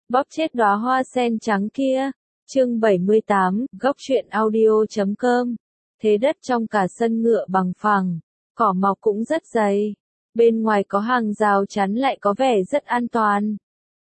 bóp chết đóa hoa sen trắng kia. Chương 78, góc truyện audio.com. Thế đất trong cả sân ngựa bằng phẳng, cỏ mọc cũng rất dày. Bên ngoài có hàng rào chắn lại có vẻ rất an toàn.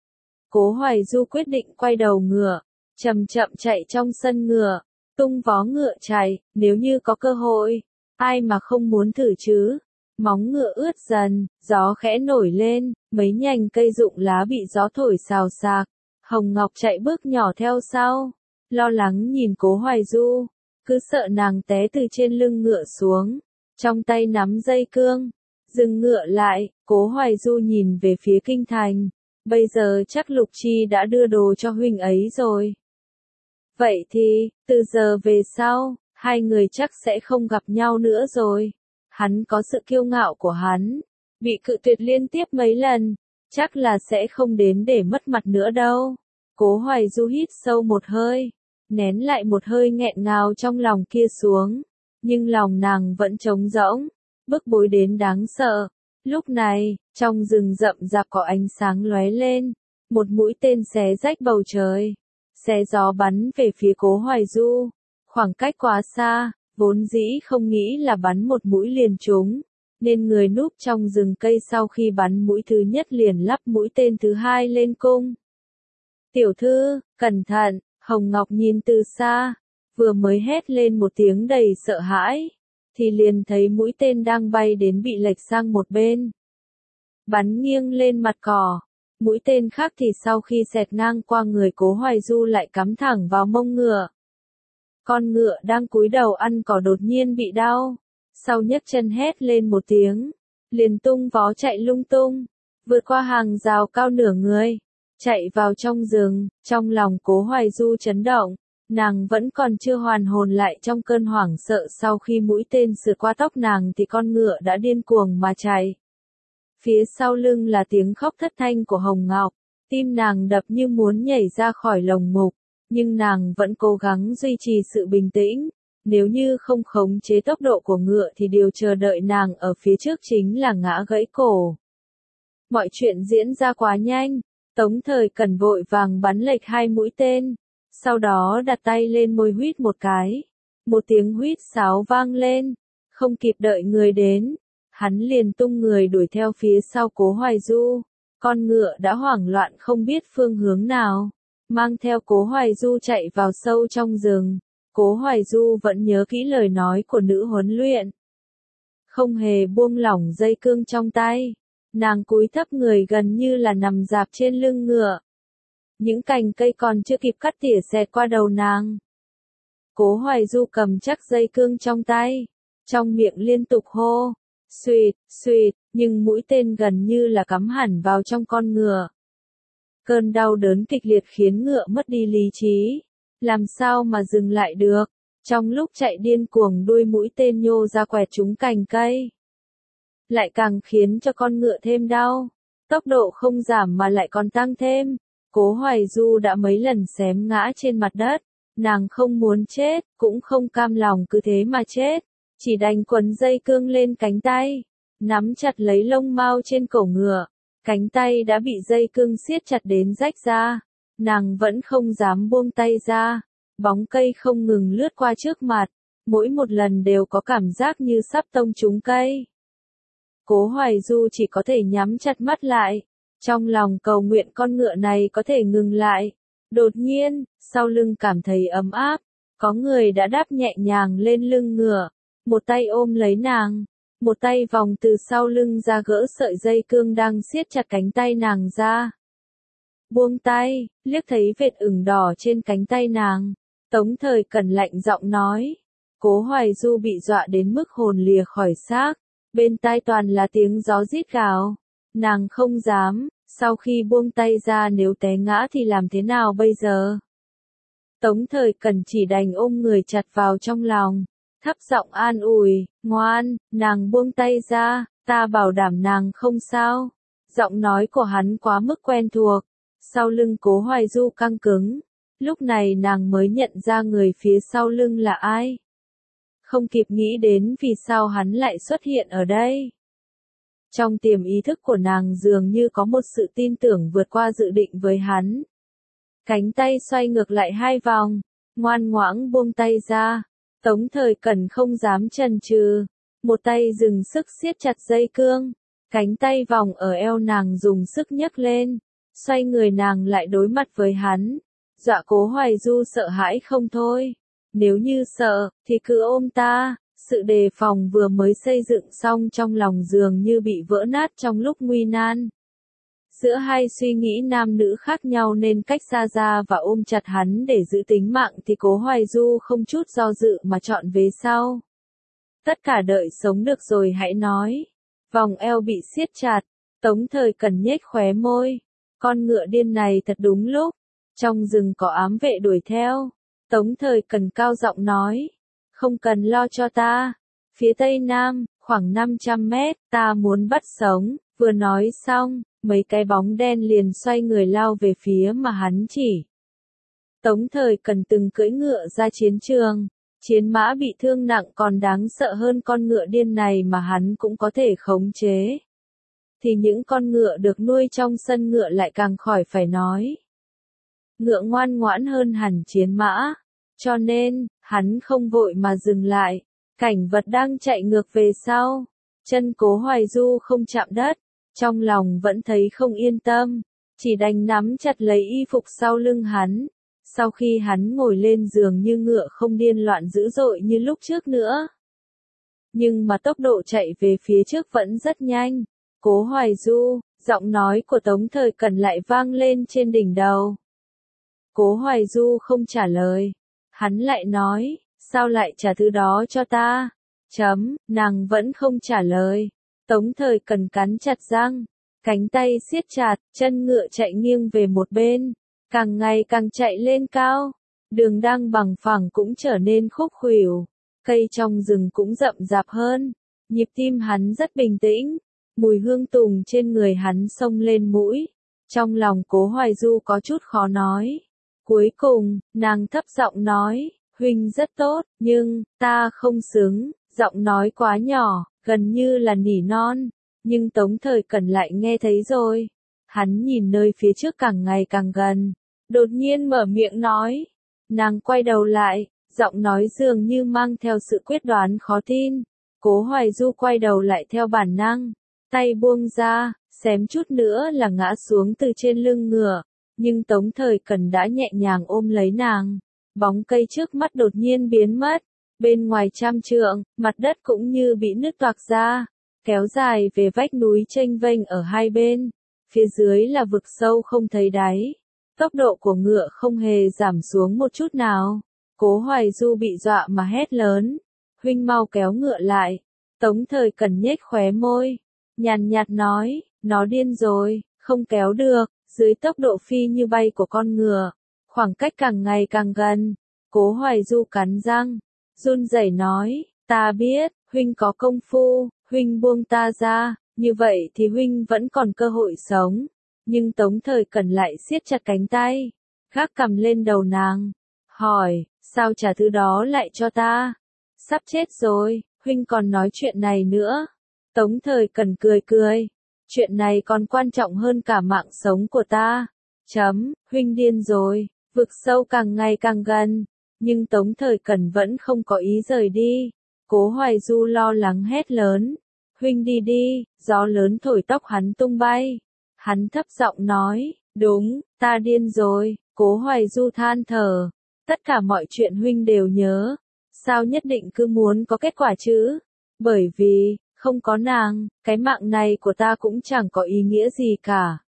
Cố Hoài Du quyết định quay đầu ngựa, chậm chậm chạy trong sân ngựa, tung vó ngựa chạy, nếu như có cơ hội, ai mà không muốn thử chứ. Móng ngựa ướt dần, gió khẽ nổi lên, mấy nhành cây rụng lá bị gió thổi xào xạc. Hồng Ngọc chạy bước nhỏ theo sau, lo lắng nhìn Cố Hoài Du, cứ sợ nàng té từ trên lưng ngựa xuống, trong tay nắm dây cương. Dừng ngựa lại, Cố Hoài Du nhìn về phía kinh thành, bây giờ chắc Lục Chi đã đưa đồ cho huynh ấy rồi. Vậy thì, từ giờ về sau, hai người chắc sẽ không gặp nhau nữa rồi. Hắn có sự kiêu ngạo của hắn, bị cự tuyệt liên tiếp mấy lần, chắc là sẽ không đến để mất mặt nữa đâu. Cố Hoài Du hít sâu một hơi, nén lại một hơi nghẹn ngào trong lòng kia xuống, nhưng lòng nàng vẫn trống rỗng, bức bối đến đáng sợ. Lúc này, trong rừng rậm rạp có ánh sáng lóe lên, một mũi tên xé rách bầu trời, xé gió bắn về phía Cố Hoài Du, khoảng cách quá xa, vốn dĩ không nghĩ là bắn một mũi liền trúng, nên người núp trong rừng cây sau khi bắn mũi thứ nhất liền lắp mũi tên thứ hai lên cung. Tiểu thư, cẩn thận, Hồng Ngọc nhìn từ xa, vừa mới hét lên một tiếng đầy sợ hãi, thì liền thấy mũi tên đang bay đến bị lệch sang một bên, bắn nghiêng lên mặt cỏ. Mũi tên khác thì sau khi xẹt ngang qua người Cố Hoài Du lại cắm thẳng vào mông ngựa. Con ngựa đang cúi đầu ăn cỏ đột nhiên bị đau, sau nhấc chân hét lên một tiếng, liền tung vó chạy lung tung, vượt qua hàng rào cao nửa người, chạy vào trong rừng. Trong lòng Cố Hoài Du chấn động, nàng vẫn còn chưa hoàn hồn lại trong cơn hoảng sợ sau khi mũi tên sượt qua tóc nàng thì con ngựa đã điên cuồng mà chạy. Phía sau lưng là tiếng khóc thất thanh của Hồng Ngọc, tim nàng đập như muốn nhảy ra khỏi lồng ngực, nhưng nàng vẫn cố gắng duy trì sự bình tĩnh. Nếu như không khống chế tốc độ của ngựa thì điều chờ đợi nàng ở phía trước chính là ngã gãy cổ. Mọi chuyện diễn ra quá nhanh, Tống Thời Cẩn vội vàng bắn lệch hai mũi tên, sau đó đặt tay lên môi huýt một cái. Một tiếng huýt sáo vang lên, không kịp đợi người đến, hắn liền tung người đuổi theo phía sau Cố Hoài Du. Con ngựa đã hoảng loạn không biết phương hướng nào, mang theo Cố Hoài Du chạy vào sâu trong rừng. Cố Hoài Du vẫn nhớ kỹ lời nói của nữ huấn luyện, không hề buông lỏng dây cương trong tay. Nàng cúi thấp người gần như là nằm rạp trên lưng ngựa. Những cành cây còn chưa kịp cắt tỉa xẹt qua đầu nàng. Cố Hoài Du cầm chắc dây cương trong tay, trong miệng liên tục hô, xuỵt, xuỵt, nhưng mũi tên gần như là cắm hẳn vào trong con ngựa. Cơn đau đớn kịch liệt khiến ngựa mất đi lý trí, làm sao mà dừng lại được. Trong lúc chạy điên cuồng đuôi mũi tên nhô ra quẹt trúng cành cây, lại càng khiến cho con ngựa thêm đau. Tốc độ không giảm mà lại còn tăng thêm. Cố Hoài Du đã mấy lần xém ngã trên mặt đất, nàng không muốn chết, cũng không cam lòng cứ thế mà chết, chỉ đành quấn dây cương lên cánh tay, nắm chặt lấy lông mao trên cổ ngựa. Cánh tay đã bị dây cương siết chặt đến rách ra, nàng vẫn không dám buông tay ra. Bóng cây không ngừng lướt qua trước mặt, mỗi một lần đều có cảm giác như sắp tông trúng cây. Cố Hoài Du chỉ có thể nhắm chặt mắt lại, trong lòng cầu nguyện con ngựa này có thể ngừng lại. Đột nhiên, sau lưng cảm thấy ấm áp, có người đã đáp nhẹ nhàng lên lưng ngựa, một tay ôm lấy nàng, một tay vòng từ sau lưng ra gỡ sợi dây cương đang siết chặt cánh tay nàng ra. Buông tay, liếc thấy vệt ửng đỏ trên cánh tay nàng, Tống Thời Cẩn lạnh giọng nói. Cố Hoài Du bị dọa đến mức hồn lìa khỏi xác, bên tai toàn là tiếng gió rít gào. Nàng không dám, sau khi buông tay ra nếu té ngã thì làm thế nào bây giờ? Tống Thời Cẩn chỉ đành ôm người chặt vào trong lòng, thấp giọng an ủi, ngoan, nàng buông tay ra, ta bảo đảm nàng không sao. Giọng nói của hắn quá mức quen thuộc, sau lưng Cố Hoài Du căng cứng. Lúc này nàng mới nhận ra người phía sau lưng là ai. Không kịp nghĩ đến vì sao hắn lại xuất hiện ở đây. Trong tiềm ý thức của nàng dường như có một sự tin tưởng vượt qua dự định với hắn. cánh tay xoay ngược lại 2 vòng, ngoan ngoãn buông tay ra. Tống Thời Cẩn không dám chần chừ, một tay dừng sức siết chặt dây cương, cánh tay vòng ở eo nàng dùng sức nhấc lên, xoay người nàng lại đối mặt với hắn, dọa Cố Hoài Du sợ hãi không thôi. Nếu như sợ, thì cứ ôm ta. Sự đề phòng vừa mới xây dựng xong trong lòng dường như bị vỡ nát trong lúc nguy nan. Giữa hai suy nghĩ nam nữ khác nhau nên cách xa ra và ôm chặt hắn để giữ tính mạng thì Cố Hoài Du không chút do dự mà chọn vế sau. Tất cả đợi sống được rồi hãy nói. Vòng eo bị siết chặt, Tống Thời Cẩn nhếch khóe môi. Con ngựa điên này thật đúng lúc. Trong rừng có ám vệ đuổi theo. Tống Thời Cẩn cao giọng nói. Không cần lo cho ta. Phía tây nam, khoảng 500 mét, ta muốn bắt sống. Vừa nói xong, mấy cái bóng đen liền xoay người lao về phía mà hắn chỉ. Tống Thời Cẩn từng cưỡi ngựa ra chiến trường. Chiến mã bị thương nặng còn đáng sợ hơn con ngựa điên này mà hắn cũng có thể khống chế. Thì những con ngựa được nuôi trong sân ngựa lại càng khỏi phải nói. Ngựa ngoan ngoãn hơn hẳn chiến mã. Cho nên, hắn không vội mà dừng lại. Cảnh vật đang chạy ngược về sau. Chân Cố Hoài Du không chạm đất. Trong lòng vẫn thấy không yên tâm. Chỉ đành nắm chặt lấy y phục sau lưng hắn. Sau khi hắn ngồi lên giường như ngựa không điên loạn dữ dội như lúc trước nữa. Nhưng mà tốc độ chạy về phía trước vẫn rất nhanh. Cố Hoài Du, giọng nói của Tống Thời Cẩn lại vang lên trên đỉnh đầu. Cố Hoài Du không trả lời. Hắn lại nói, sao lại trả thứ đó cho ta? Nàng vẫn không trả lời. Tống Thời Cẩn cắn chặt răng, cánh tay siết chặt, chân ngựa chạy nghiêng về một bên, càng ngày càng chạy lên cao. Đường đang bằng phẳng cũng trở nên khúc khuỷu, cây trong rừng cũng rậm rạp hơn. Nhịp tim hắn rất bình tĩnh, mùi hương tùng trên người hắn xông lên mũi. Trong lòng Cố Hoài Du có chút khó nói. Cuối cùng, nàng thấp giọng nói, huynh rất tốt, nhưng, ta không xứng. Giọng nói quá nhỏ, gần như là nỉ non, nhưng Tống Thời Cẩn lại nghe thấy rồi. Hắn nhìn nơi phía trước càng ngày càng gần, đột nhiên mở miệng nói. Nàng quay đầu lại, giọng nói dường như mang theo sự quyết đoán khó tin. Cố Hoài Du quay đầu lại theo bản năng, tay buông ra, xém chút nữa là ngã xuống từ trên lưng ngựa, nhưng Tống Thời Cẩn đã nhẹ nhàng ôm lấy nàng. Bóng cây trước mắt đột nhiên biến mất. Bên ngoài 100 trượng, mặt đất cũng như bị nứt toạc ra, kéo dài về vách núi chênh vênh ở hai bên. Phía dưới là vực sâu không thấy đáy. Tốc độ của ngựa không hề giảm xuống một chút nào. Cố Hoài Du bị dọa mà hét lớn. Huynh mau kéo ngựa lại. Tống Thời Cẩn nhếch khóe môi. Nhàn nhạt nói, nó điên rồi, không kéo được. Dưới tốc độ phi như bay của con ngựa, khoảng cách càng ngày càng gần. Cố Hoài Du cắn răng, run rẩy nói, ta biết, huynh có công phu, huynh buông ta ra, như vậy thì huynh vẫn còn cơ hội sống. Nhưng Tống Thời Cẩn lại siết chặt cánh tay, gác cằm lên đầu nàng, hỏi, sao trả thứ đó lại cho ta? Sắp chết rồi, huynh còn nói chuyện này nữa. Tống Thời Cẩn cười cười, chuyện này còn quan trọng hơn cả mạng sống của ta. Huynh điên rồi, vực sâu càng ngày càng gần. Nhưng Tống Thời Cẩn vẫn không có ý rời đi. Cố Hoài Du lo lắng hét lớn. Huynh đi đi, gió lớn thổi tóc hắn tung bay. Hắn thấp giọng nói, đúng, ta điên rồi. Cố Hoài Du than thở. Tất cả mọi chuyện huynh đều nhớ. Sao nhất định cứ muốn có kết quả chứ? Bởi vì, không có nàng, cái mạng này của ta cũng chẳng có ý nghĩa gì cả.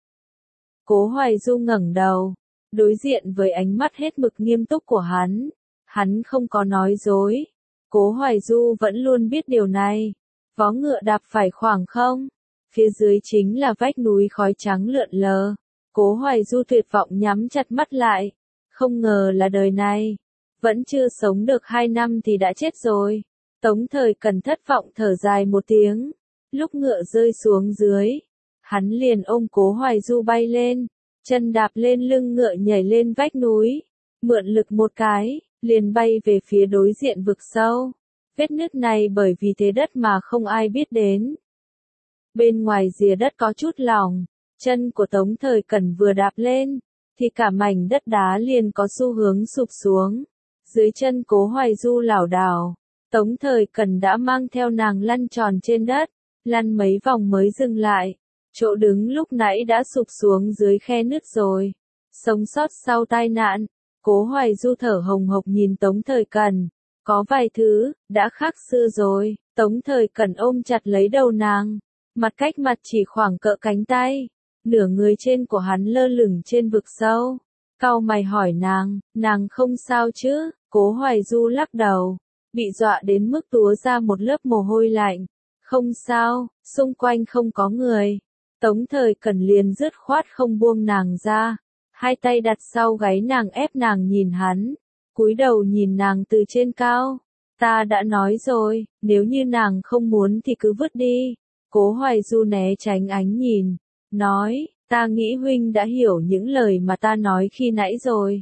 Cố Hoài Du ngẩng đầu, đối diện với ánh mắt hết mực nghiêm túc của hắn. Hắn không có nói dối. Cố Hoài Du vẫn luôn biết điều này. Vó ngựa đạp phải khoảng không. Phía dưới chính là vách núi khói trắng lượn lờ. Cố Hoài Du tuyệt vọng nhắm chặt mắt lại. Không ngờ là đời này. Vẫn chưa sống được 2 năm thì đã chết rồi. Tống Thời Cẩn thất vọng thở dài một tiếng. Lúc ngựa rơi xuống dưới, hắn liền ôm Cố Hoài Du bay lên. Chân đạp lên lưng ngựa nhảy lên vách núi. Mượn lực một cái, liền bay về phía đối diện vực sâu. Vết nứt này bởi vì thế đất mà không ai biết đến. Bên ngoài rìa đất có chút lỏng, chân của Tống Thời Cẩn vừa đạp lên, thì cả mảnh đất đá liền có xu hướng sụp xuống. Dưới chân Cố Hoài Du lảo đảo, Tống Thời Cẩn đã mang theo nàng lăn tròn trên đất, lăn mấy vòng mới dừng lại. Chỗ đứng lúc nãy đã sụp xuống dưới khe nứt rồi. Sống sót sau tai nạn, Cố Hoài Du thở hồng hộc nhìn Tống Thời Cẩn. Có vài thứ, đã khác xưa rồi. Tống Thời Cẩn ôm chặt lấy đầu nàng, mặt cách mặt chỉ khoảng cỡ cánh tay. Nửa người trên của hắn lơ lửng trên vực sâu. Cau mày hỏi nàng không sao chứ? Cố Hoài Du lắc đầu, bị dọa đến mức túa ra một lớp mồ hôi lạnh. Không sao, xung quanh không có người. Tống Thời Cẩn liền dứt khoát không buông nàng ra, hai tay đặt sau gáy nàng ép nàng nhìn hắn, cúi đầu nhìn nàng từ trên cao. Ta đã nói rồi, nếu như nàng không muốn thì cứ vứt đi. Cố Hoài Du né tránh ánh nhìn, nói, ta nghĩ huynh đã hiểu những lời mà ta nói khi nãy rồi.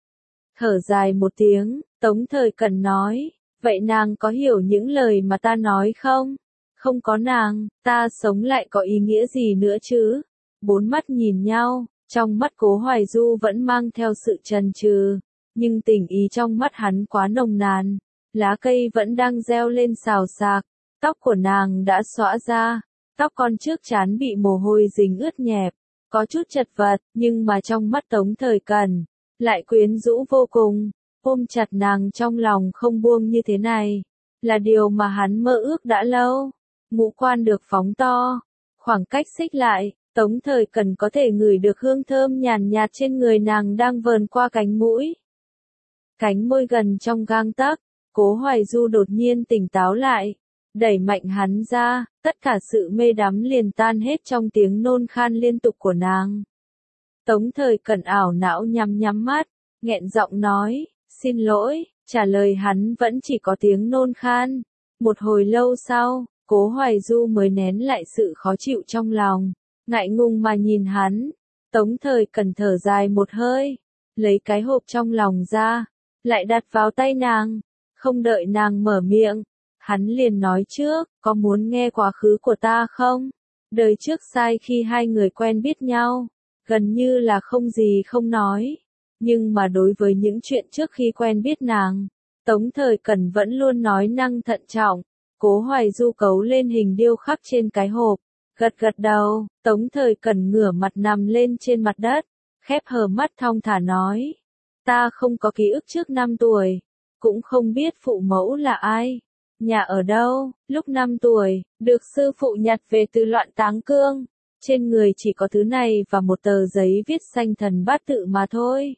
Thở dài một tiếng, Tống Thời Cẩn nói, vậy nàng có hiểu những lời mà ta nói không? Không có nàng, ta sống lại có ý nghĩa gì nữa chứ? Bốn mắt nhìn nhau, trong mắt Cố Hoài Du vẫn mang theo sự chần chừ, nhưng tình ý trong mắt hắn quá nồng nàn. Lá cây vẫn đang reo lên xào xạc, tóc của nàng đã xõa ra, tóc con trước trán bị mồ hôi dính ướt nhẹp, có chút chật vật, nhưng mà trong mắt Tống Thời Cẩn lại quyến rũ vô cùng. Ôm chặt nàng trong lòng không buông như thế này, là điều mà hắn mơ ước đã lâu. Ngũ quan được phóng to, khoảng cách xích lại, Tống Thời Cẩn có thể ngửi được hương thơm nhàn nhạt trên người nàng đang vờn qua cánh mũi. Cánh môi gần trong gang tấc, Cố Hoài Du đột nhiên tỉnh táo lại, đẩy mạnh hắn ra, tất cả sự mê đắm liền tan hết trong tiếng nôn khan liên tục của nàng. Tống Thời Cẩn ảo não nhắm mắt, nghẹn giọng nói, xin lỗi, trả lời hắn vẫn chỉ có tiếng nôn khan. Một hồi lâu sau, Cố Hoài Du mới nén lại sự khó chịu trong lòng, ngại ngùng mà nhìn hắn. Tống Thời Cẩn thở dài một hơi, lấy cái hộp trong lòng ra, lại đặt vào tay nàng. Không đợi nàng mở miệng, hắn liền nói trước, có muốn nghe quá khứ của ta không? Đời trước sai khi hai người quen biết nhau, gần như là không gì không nói. Nhưng mà đối với những chuyện trước khi quen biết nàng, Tống Thời Cẩn vẫn luôn nói năng thận trọng. Cố Hoài Du cấu lên hình điêu khắc trên cái hộp, gật gật đầu. Tống Thời Cẩn ngửa mặt nằm lên trên mặt đất, khép hờ mắt thong thả nói, ta không có ký ức trước 5 tuổi, cũng không biết phụ mẫu là ai, nhà ở đâu. Lúc 5 tuổi, được sư phụ nhặt về từ Loạn Táng Cương, trên người chỉ có thứ này và một tờ giấy viết sanh thần bát tự mà thôi.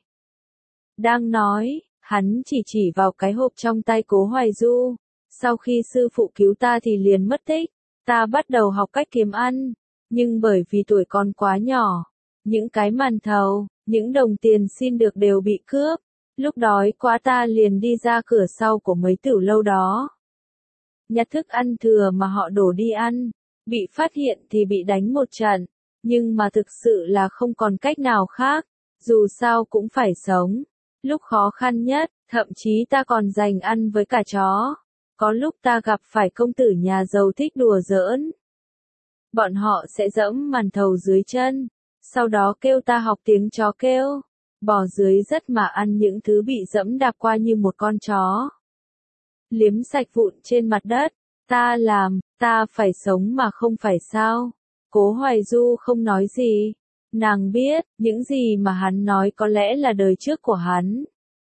Đang nói, hắn chỉ vào cái hộp trong tay Cố Hoài Du. Sau khi sư phụ cứu ta thì liền mất tích, ta bắt đầu học cách kiếm ăn, nhưng bởi vì tuổi còn quá nhỏ, những cái màn thầu, những đồng tiền xin được đều bị cướp. Lúc đói quá ta liền đi ra cửa sau của mấy tiểu lâu đó, nhặt thức ăn thừa mà họ đổ đi ăn, bị phát hiện thì bị đánh một trận, nhưng mà thực sự là không còn cách nào khác, dù sao cũng phải sống. Lúc khó khăn nhất, thậm chí ta còn dành ăn với cả chó. Có lúc ta gặp phải công tử nhà giàu thích đùa giỡn. Bọn họ sẽ giẫm màn thầu dưới chân, sau đó kêu ta học tiếng chó kêu, bò dưới đất mà ăn những thứ bị dẫm đạp qua như một con chó. Liếm sạch vụn trên mặt đất, ta làm, ta phải sống mà không phải sao. Cố Hoài Du không nói gì, nàng biết, những gì mà hắn nói có lẽ là đời trước của hắn.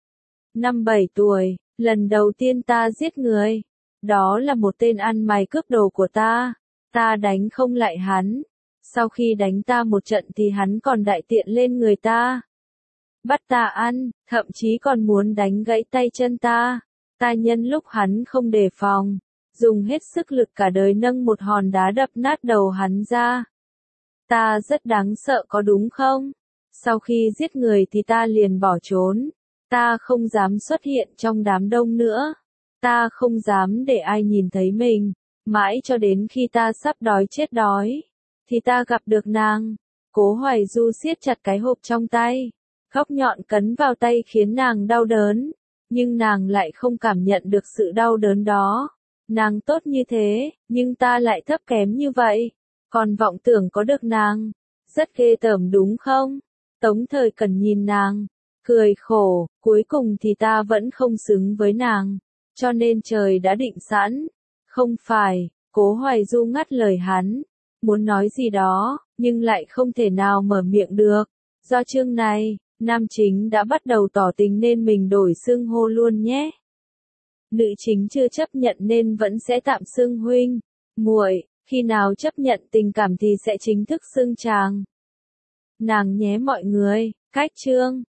5-7 tuổi, lần đầu tiên ta giết người. Đó là một tên ăn mày cướp đồ của ta. Ta đánh không lại hắn. Sau khi đánh ta một trận thì hắn còn đại tiện lên người ta, bắt ta ăn, thậm chí còn muốn đánh gãy tay chân ta. Ta nhân lúc hắn không đề phòng, dùng hết sức lực cả đời nâng một hòn đá đập nát đầu hắn ra. Ta rất đáng sợ có đúng không? Sau khi giết người thì ta liền bỏ trốn. Ta không dám xuất hiện trong đám đông nữa. Ta không dám để ai nhìn thấy mình. Mãi cho đến khi ta sắp đói chết đói, thì ta gặp được nàng. Cố Hoài Du siết chặt cái hộp trong tay. Góc nhọn cấn vào tay khiến nàng đau đớn. Nhưng nàng lại không cảm nhận được sự đau đớn đó. Nàng tốt như thế, nhưng ta lại thấp kém như vậy. Còn vọng tưởng có được nàng. Rất ghê tởm đúng không? Tống Thời Cẩn nhìn nàng, cười khổ, cuối cùng thì ta vẫn không xứng với nàng, cho nên trời đã định sẵn. Không phải, Cố Hoài Du ngắt lời hắn, muốn nói gì đó, nhưng lại không thể nào mở miệng được. Do chương này, nam chính đã bắt đầu tỏ tình nên mình đổi xưng hô luôn nhé. Nữ chính chưa chấp nhận nên vẫn sẽ tạm xưng huynh, muội, khi nào chấp nhận tình cảm thì sẽ chính thức xưng chàng. Nàng nhé mọi người, cách chương.